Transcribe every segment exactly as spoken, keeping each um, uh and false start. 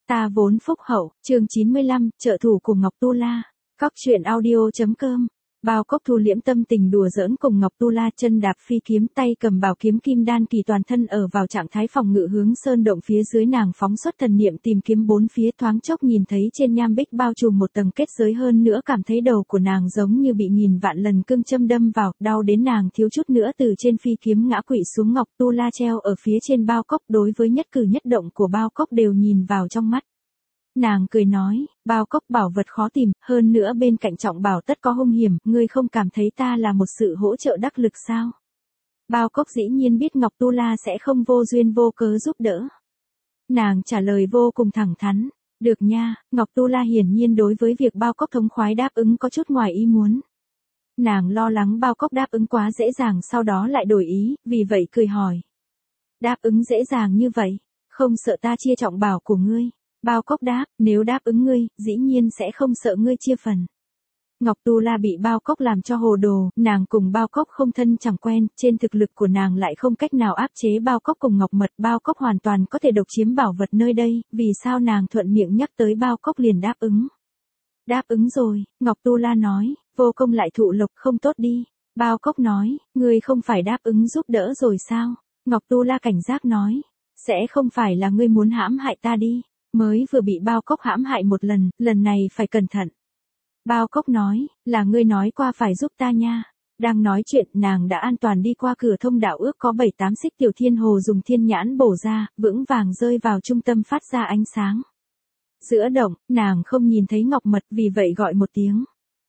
Ta vốn phúc hậu, chương chín mươi lăm, trợ thủ của Ngọc Tu La. Cóc truyện audio.com. Bao Cốc thu liễm tâm tình đùa giỡn cùng Ngọc Tu La, chân đạp phi kiếm, tay cầm bảo kiếm kim đan kỳ, toàn thân ở vào trạng thái phòng ngự, hướng sơn động phía dưới. Nàng phóng xuất thần niệm tìm kiếm bốn phía, thoáng chốc nhìn thấy trên nham bích bao trùm một tầng kết giới, hơn nữa cảm thấy đầu của nàng giống như bị nghìn vạn lần cương châm đâm vào, đau đến nàng thiếu chút nữa từ trên phi kiếm ngã quỵ xuống. Ngọc Tu La treo ở phía trên Bao Cốc, đối với nhất cử nhất động của Bao Cốc đều nhìn vào trong mắt. Nàng cười nói, Bao Cốc, bảo vật khó tìm, hơn nữa bên cạnh trọng bảo tất có hung hiểm, ngươi không cảm thấy ta là một sự hỗ trợ đắc lực sao? Bao Cốc dĩ nhiên biết Ngọc Tu La sẽ không vô duyên vô cớ giúp đỡ. Nàng trả lời vô cùng thẳng thắn, được nha. Ngọc Tu La hiển nhiên đối với việc Bao Cốc thống khoái đáp ứng có chút ngoài ý muốn. Nàng lo lắng Bao Cốc đáp ứng quá dễ dàng sau đó lại đổi ý, vì vậy cười hỏi. Đáp ứng dễ dàng như vậy, không sợ ta chia trọng bảo của ngươi? Bao Cốc đáp, nếu đáp ứng ngươi, dĩ nhiên sẽ không sợ ngươi chia phần. Ngọc Tu La bị Bao Cốc làm cho hồ đồ, nàng cùng Bao Cốc không thân chẳng quen, trên thực lực của nàng lại không cách nào áp chế Bao Cốc cùng Ngọc Mật. Bao Cốc hoàn toàn có thể độc chiếm bảo vật nơi đây, vì sao nàng thuận miệng nhắc tới Bao Cốc liền đáp ứng. Đáp ứng rồi, Ngọc Tu La nói, vô công lại thụ lộc, không tốt đi. Bao Cốc nói, ngươi không phải đáp ứng giúp đỡ rồi sao? Ngọc Tu La cảnh giác nói, sẽ không phải là ngươi muốn hãm hại ta đi. Mới vừa bị Bao Cốc hãm hại một lần, lần này phải cẩn thận. Bao Cốc nói, là ngươi nói qua phải giúp ta nha. Đang nói chuyện, nàng đã an toàn đi qua cửa thông đạo ước có bảy tám xích. Tiểu Thiên Hồ dùng thiên nhãn bổ ra, vững vàng rơi vào trung tâm, phát ra ánh sáng. Giữa động, nàng không nhìn thấy Ngọc Mật, vì vậy gọi một tiếng.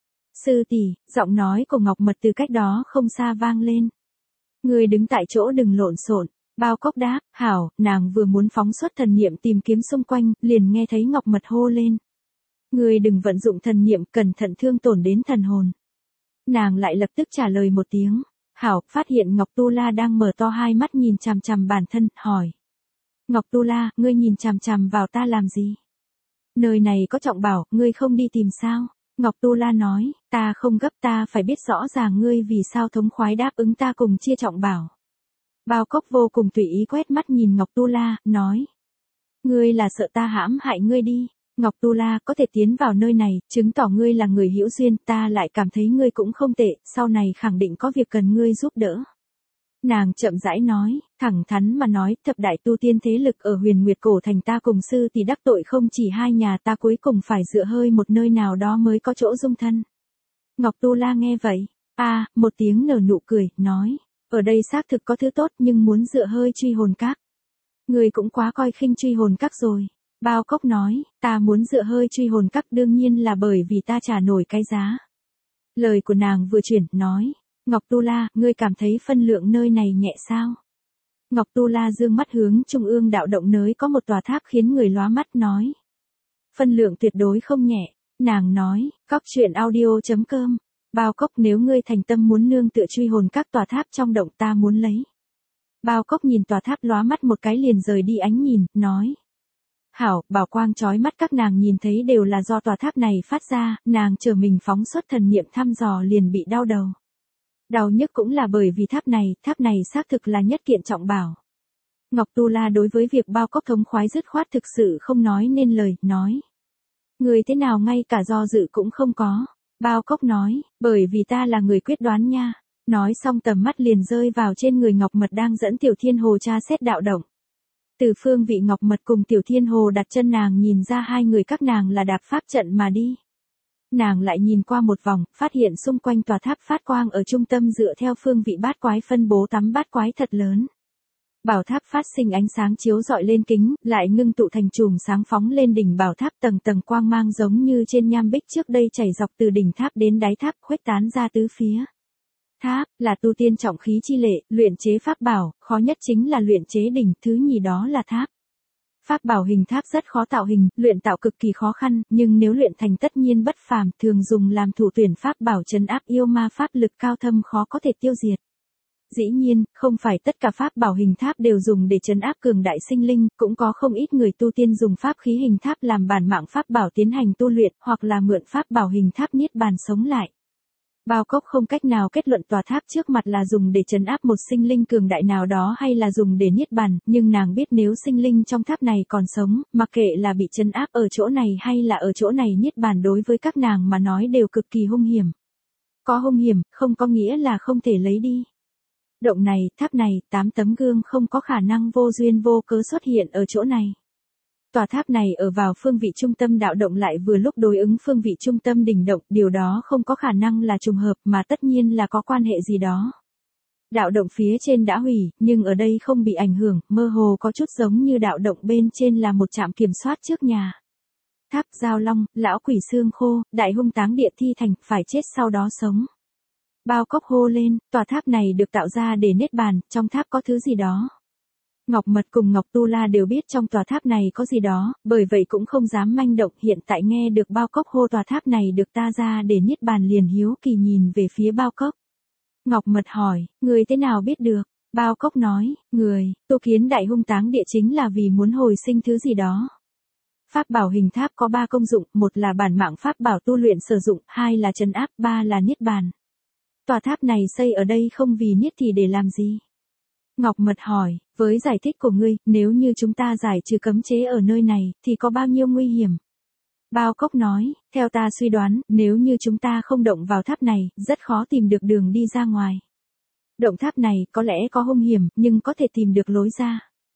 Sư tỷ. Giọng nói của Ngọc Mật từ cách đó không xa vang lên. Ngươi đứng tại chỗ đừng lộn xộn. Bao Cốc đáp, hảo. Nàng vừa muốn phóng xuất thần niệm tìm kiếm xung quanh, liền nghe thấy Ngọc Mật hô lên. Ngươi đừng vận dụng thần niệm, cẩn thận thương tổn đến thần hồn. Nàng lại lập tức trả lời một tiếng. Hảo. Phát hiện Ngọc Tu La đang mở to hai mắt nhìn chằm chằm bản thân, hỏi. Ngọc Tu La, ngươi nhìn chằm chằm vào ta làm gì? Nơi này có trọng bảo, ngươi không đi tìm sao? Ngọc Tu La nói, ta không gấp, ta phải biết rõ ràng ngươi vì sao thống khoái đáp ứng ta cùng chia trọng bảo. Bao Cốc vô cùng tùy ý quét mắt nhìn Ngọc Tu La, nói. Ngươi là sợ ta hãm hại ngươi đi. Ngọc Tu La, có thể tiến vào nơi này, chứng tỏ ngươi là người hữu duyên, ta lại cảm thấy ngươi cũng không tệ, sau này khẳng định có việc cần ngươi giúp đỡ. Nàng chậm rãi nói, thẳng thắn mà nói, thập đại tu tiên thế lực ở Huyền Nguyệt Cổ Thành ta cùng sư thì đắc tội không chỉ hai nhà, ta cuối cùng phải dựa hơi một nơi nào đó mới có chỗ dung thân. Ngọc Tu La nghe vậy, a à, một tiếng nở nụ cười, nói. Ở đây xác thực có thứ tốt, nhưng muốn dựa hơi truy hồn các. Người cũng quá coi khinh truy hồn các rồi. Bao Cốc nói, ta muốn dựa hơi truy hồn các đương nhiên là bởi vì ta trả nổi cái giá. Lời của nàng vừa chuyển, nói. Ngọc Tu La, ngươi cảm thấy phân lượng nơi này nhẹ sao? Ngọc Tu La dương mắt hướng trung ương đạo động, nơi có một tòa tháp khiến người lóa mắt, nói. Phân lượng tuyệt đối không nhẹ. Nàng nói, cóc truyện audio.com. Bao Cốc, nếu ngươi thành tâm muốn nương tựa truy hồn các, tòa tháp trong động ta muốn lấy. Bao Cốc nhìn tòa tháp lóa mắt một cái liền rời đi ánh nhìn, nói. Hảo. Bảo quang chói mắt các nàng nhìn thấy đều là do tòa tháp này phát ra, nàng chờ mình phóng xuất thần niệm thăm dò liền bị đau đầu. Đau nhức cũng là bởi vì tháp này, tháp này xác thực là nhất kiện trọng bảo. Ngọc Tu La đối với việc Bao Cốc thống khoái dứt khoát thực sự không nói nên lời, nói. Người thế nào ngay cả do dự cũng không có. Bao Cốc nói, bởi vì ta là người quyết đoán nha. Nói xong tầm mắt liền rơi vào trên người Ngọc Mật đang dẫn Tiểu Thiên Hồ tra xét đạo động. Từ phương vị Ngọc Mật cùng Tiểu Thiên Hồ đặt chân, nàng nhìn ra hai người các nàng là đạp pháp trận mà đi. Nàng lại nhìn qua một vòng, phát hiện xung quanh tòa tháp phát quang ở trung tâm dựa theo phương vị bát quái phân bố tắm bát quái thật lớn. Bảo tháp phát sinh ánh sáng chiếu rọi lên kính, lại ngưng tụ thành chùm sáng phóng lên đỉnh bảo tháp, tầng tầng quang mang giống như trên nham bích trước đây chảy dọc từ đỉnh tháp đến đáy tháp, khuếch tán ra tứ phía. Tháp là tu tiên trọng khí chi lệ, luyện chế pháp bảo, khó nhất chính là luyện chế đỉnh, thứ nhì đó là tháp. Pháp bảo hình tháp rất khó tạo hình, luyện tạo cực kỳ khó khăn, nhưng nếu luyện thành tất nhiên bất phàm, thường dùng làm thủ tuyển pháp bảo trấn áp yêu ma, pháp lực cao thâm khó có thể tiêu diệt. Dĩ nhiên, không phải tất cả pháp bảo hình tháp đều dùng để trấn áp cường đại sinh linh, cũng có không ít người tu tiên dùng pháp khí hình tháp làm bản mạng pháp bảo tiến hành tu luyện, hoặc là mượn pháp bảo hình tháp niết bàn sống lại. Bao Cốc không cách nào kết luận tòa tháp trước mặt là dùng để trấn áp một sinh linh cường đại nào đó hay là dùng để niết bàn, nhưng nàng biết nếu sinh linh trong tháp này còn sống, mặc kệ là bị trấn áp ở chỗ này hay là ở chỗ này niết bàn đối với các nàng mà nói đều cực kỳ hung hiểm. Có hung hiểm, không có nghĩa là không thể lấy đi. Động này, tháp này, tám tấm gương không có khả năng vô duyên vô cớ xuất hiện ở chỗ này. Tòa tháp này ở vào phương vị trung tâm đạo động lại vừa lúc đối ứng phương vị trung tâm đỉnh động, điều đó không có khả năng là trùng hợp mà tất nhiên là có quan hệ gì đó. Đạo động phía trên đã hủy, nhưng ở đây không bị ảnh hưởng, mơ hồ có chút giống như đạo động bên trên là một trạm kiểm soát trước nhà. Tháp Giao Long, lão quỷ xương khô, đại hung táng địa thi thành, phải chết sau đó sống. Bao Cốc hô lên, tòa tháp này được tạo ra để niết bàn, trong tháp có thứ gì đó. Ngọc Mật cùng Ngọc Tu La đều biết trong tòa tháp này có gì đó, bởi vậy cũng không dám manh động, hiện tại nghe được Bao Cốc hô tòa tháp này được ta ra để niết bàn liền hiếu kỳ nhìn về phía Bao Cốc. Ngọc Mật hỏi, người thế nào biết được? Bao Cốc nói, người, tu kiến đại hung táng địa chính là vì muốn hồi sinh thứ gì đó. Pháp bảo hình tháp có ba công dụng, một là bản mạng pháp bảo tu luyện sử dụng, hai là trấn áp, ba là niết bàn. Tòa tháp này xây ở đây không vì niết thì để làm gì? Ngọc Mật hỏi, với giải thích của ngươi, nếu như chúng ta giải trừ cấm chế ở nơi này, thì có bao nhiêu nguy hiểm? Bao Cốc nói, theo ta suy đoán, nếu như chúng ta không động vào tháp này, rất khó tìm được đường đi ra ngoài. Động tháp này có lẽ có hung hiểm, nhưng có thể tìm được lối ra.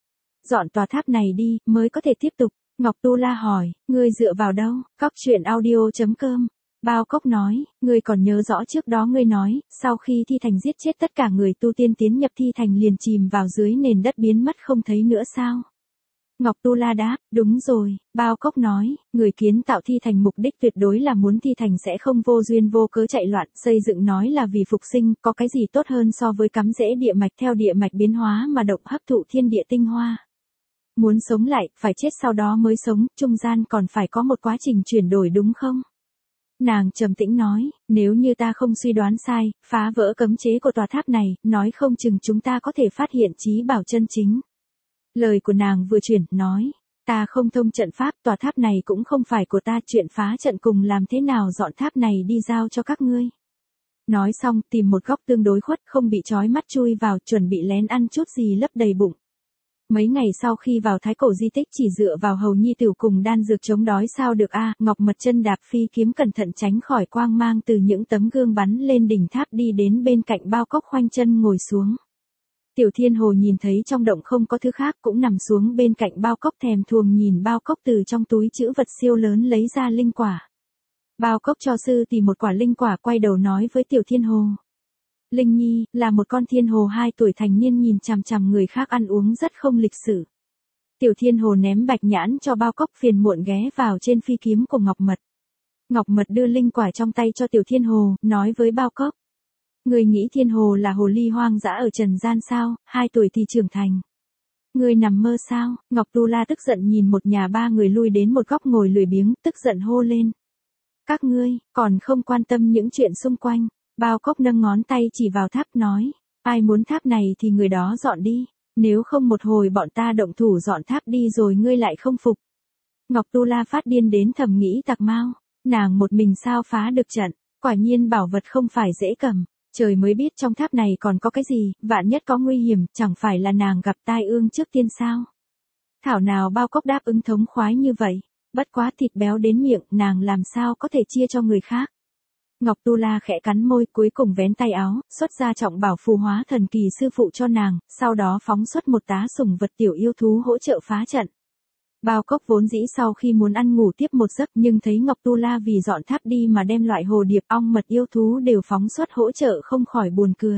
Dọn tòa tháp này đi, mới có thể tiếp tục. Ngọc Tu La hỏi, ngươi dựa vào đâu? Cóc truyện audio chấm com. Bao Cốc nói, ngươi còn nhớ rõ trước đó ngươi nói, sau khi thi thành giết chết tất cả người tu tiên tiến nhập thi thành liền chìm vào dưới nền đất biến mất không thấy nữa sao? Ngọc Tu La đáp, đúng rồi. Bao Cốc nói, người kiến tạo thi thành mục đích tuyệt đối là muốn thi thành sẽ không vô duyên vô cớ chạy loạn, xây dựng nói là vì phục sinh, có cái gì tốt hơn so với cắm rễ địa mạch theo địa mạch biến hóa mà động hấp thụ thiên địa tinh hoa. Muốn sống lại, phải chết sau đó mới sống, trung gian còn phải có một quá trình chuyển đổi đúng không? Nàng trầm tĩnh nói, nếu như ta không suy đoán sai, phá vỡ cấm chế của tòa tháp này, nói không chừng chúng ta có thể phát hiện chí bảo chân chính. Lời của nàng vừa chuyển, nói, ta không thông trận pháp, tòa tháp này cũng không phải của ta, chuyện phá trận cùng làm thế nào dọn tháp này đi giao cho các ngươi. Nói xong, tìm một góc tương đối khuất, không bị trói mắt chui vào, chuẩn bị lén ăn chút gì lấp đầy bụng. Mấy ngày sau khi vào thái cổ di tích chỉ dựa vào hầu nhi tiểu cùng đan dược chống đói sao được a? Ngọc Mật chân đạp phi kiếm cẩn thận tránh khỏi quang mang từ những tấm gương bắn lên đỉnh tháp đi đến bên cạnh Bao Cốc khoanh chân ngồi xuống. Tiểu Thiên Hồ nhìn thấy trong động không có thứ khác cũng nằm xuống bên cạnh Bao Cốc thèm thuồng nhìn Bao Cốc từ trong túi trữ vật siêu lớn lấy ra linh quả. Bao Cốc cho sư tìm một quả linh quả quay đầu nói với Tiểu Thiên Hồ. Linh Nhi, là một con thiên hồ hai tuổi thành niên nhìn chằm chằm người khác ăn uống rất không lịch sự. Tiểu Thiên Hồ ném bạch nhãn cho Bao Cốc phiền muộn ghé vào trên phi kiếm của Ngọc Mật. Ngọc Mật đưa linh quả trong tay cho Tiểu Thiên Hồ, nói với Bao Cốc. Người nghĩ thiên hồ là hồ ly hoang dã ở trần gian sao, hai tuổi thì trưởng thành. Người nằm mơ sao? Ngọc Tu La tức giận nhìn một nhà ba người lui đến một góc ngồi lười biếng, tức giận hô lên. Các ngươi, còn không quan tâm những chuyện xung quanh. Bao Cốc nâng ngón tay chỉ vào tháp nói, ai muốn tháp này thì người đó dọn đi, nếu không một hồi bọn ta động thủ dọn tháp đi rồi ngươi lại không phục. Ngọc Tu La phát điên đến thầm nghĩ tặc mau, nàng một mình sao phá được trận, quả nhiên bảo vật không phải dễ cầm, trời mới biết trong tháp này còn có cái gì, vạn nhất có nguy hiểm, chẳng phải là nàng gặp tai ương trước tiên sao. Thảo nào Bao Cốc đáp ứng thống khoái như vậy, bất quá thịt béo đến miệng, nàng làm sao có thể chia cho người khác. Ngọc Tu La khẽ cắn môi cuối cùng vén tay áo, xuất ra trọng bảo phù hóa thần kỳ sư phụ cho nàng, sau đó phóng xuất một tá sủng vật tiểu yêu thú hỗ trợ phá trận. Bao Cốc vốn dĩ sau khi muốn ăn ngủ tiếp một giấc nhưng thấy Ngọc Tu La vì dọn tháp đi mà đem loại hồ điệp ong mật yêu thú đều phóng xuất hỗ trợ không khỏi buồn cười.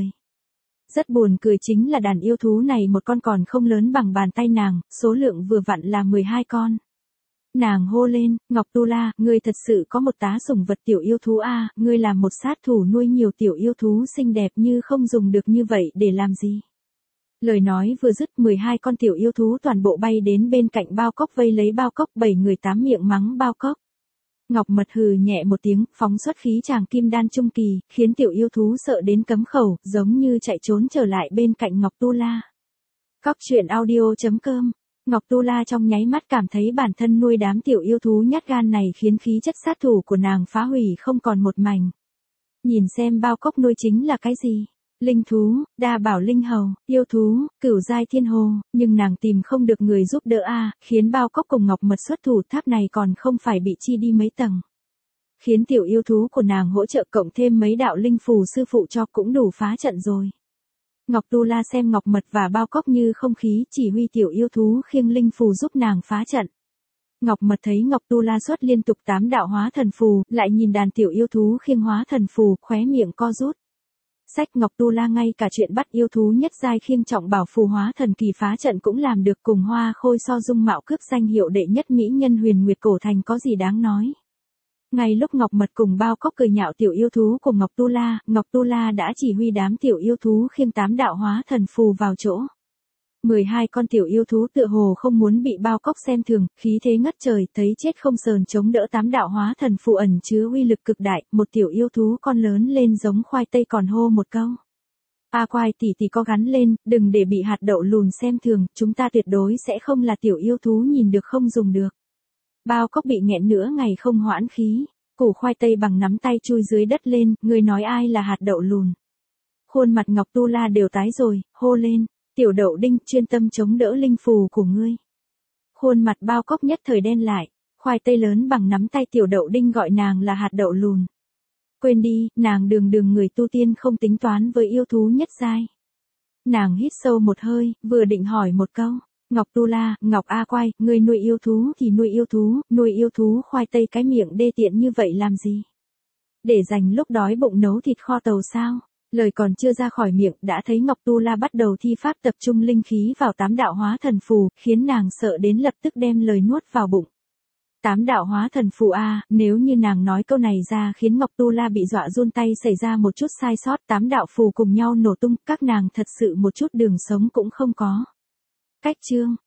Rất buồn cười chính là đàn yêu thú này một con còn không lớn bằng bàn tay nàng, số lượng vừa vặn là mười hai con. Nàng hô lên, Ngọc Tu La, ngươi thật sự có một tá sủng vật tiểu yêu thú a, à, ngươi làm một sát thủ nuôi nhiều tiểu yêu thú xinh đẹp như không dùng được như vậy để làm gì. Lời nói vừa dứt mười hai con tiểu yêu thú toàn bộ bay đến bên cạnh Bao Cốc vây lấy Bao Cốc bảy người tám miệng mắng Bao Cốc. Ngọc Mật hừ nhẹ một tiếng, phóng xuất khí tràng kim đan trung kỳ, khiến tiểu yêu thú sợ đến cấm khẩu, giống như chạy trốn trở lại bên cạnh Ngọc Tu La. Cóc truyện audio chấm com. Ngọc Tu La trong nháy mắt cảm thấy bản thân nuôi đám tiểu yêu thú nhát gan này khiến khí chất sát thủ của nàng phá hủy không còn một mảnh. Nhìn xem bao cốc nuôi chính là cái gì? Linh thú, đa bảo linh hầu, yêu thú, cửu giai thiên hồ, nhưng nàng tìm không được người giúp đỡ a, khiến bao cốc cùng Ngọc Mật xuất thủ, tháp này còn không phải bị chi đi mấy tầng. Khiến tiểu yêu thú của nàng hỗ trợ cộng thêm mấy đạo linh phù sư phụ cho cũng đủ phá trận rồi. Ngọc Tu La xem Ngọc Mật và bao cốc như không khí, chỉ huy tiểu yêu thú khiêng linh phù giúp nàng phá trận. Ngọc Mật thấy Ngọc Tu La xuất liên tục tám đạo hóa thần phù, lại nhìn đàn tiểu yêu thú khiêng hóa thần phù, khóe miệng co rút. Sách Ngọc Tu La ngay cả chuyện bắt yêu thú nhất giai khiêng trọng bảo phù hóa thần kỳ phá trận cũng làm được, cùng Hoa Khôi so dung mạo cướp danh hiệu đệ nhất mỹ nhân Huyền Nguyệt cổ thành có gì đáng nói. Ngay lúc Ngọc Mật cùng bao cốc cười nhạo tiểu yêu thú của Ngọc Tu La, Ngọc Tu La đã chỉ huy đám tiểu yêu thú khiêng tám đạo hóa thần phù vào chỗ. mười hai con tiểu yêu thú tựa hồ không muốn bị bao cốc xem thường, khí thế ngất trời, thấy chết không sờn chống đỡ tám đạo hóa thần phù ẩn chứa uy lực cực đại, một tiểu yêu thú con lớn lên giống khoai tây còn hô một câu. A Quai tỷ tỷ có gắn lên, đừng để bị hạt đậu lùn xem thường, chúng ta tuyệt đối sẽ không là tiểu yêu thú nhìn được không dùng được. Bao cốc bị nghẹn nửa ngày không hoãn khí, củ khoai tây bằng nắm tay chui dưới đất lên, người nói ai là hạt đậu lùn. Khuôn mặt Ngọc Tu La đều tái rồi, hô lên. Tiểu đậu đinh, chuyên tâm chống đỡ linh phù của ngươi. Khuôn mặt bao cốc nhất thời đen lại, khoai tây lớn bằng nắm tay tiểu đậu đinh gọi nàng là hạt đậu lùn. Quên đi, nàng đường đường người tu tiên không tính toán với yêu thú nhất giai. Nàng hít sâu một hơi, vừa định hỏi một câu. Ngọc Tu La, Ngọc A Quai, ngươi nuôi yêu thú thì nuôi yêu thú, nuôi yêu thú khoai tây cái miệng đê tiện như vậy làm gì? Để dành lúc đói bụng nấu thịt kho tàu sao? Lời còn chưa ra khỏi miệng đã thấy Ngọc Tu La bắt đầu thi pháp tập trung linh khí vào tám đạo hóa thần phù, khiến nàng sợ đến lập tức đem lời nuốt vào bụng. Tám đạo hóa thần phù a, nếu như nàng nói câu này ra khiến Ngọc Tu La bị dọa run tay, xảy ra một chút sai sót, tám đạo phù cùng nhau nổ tung, các nàng thật sự một chút đường sống cũng không có. Cách chương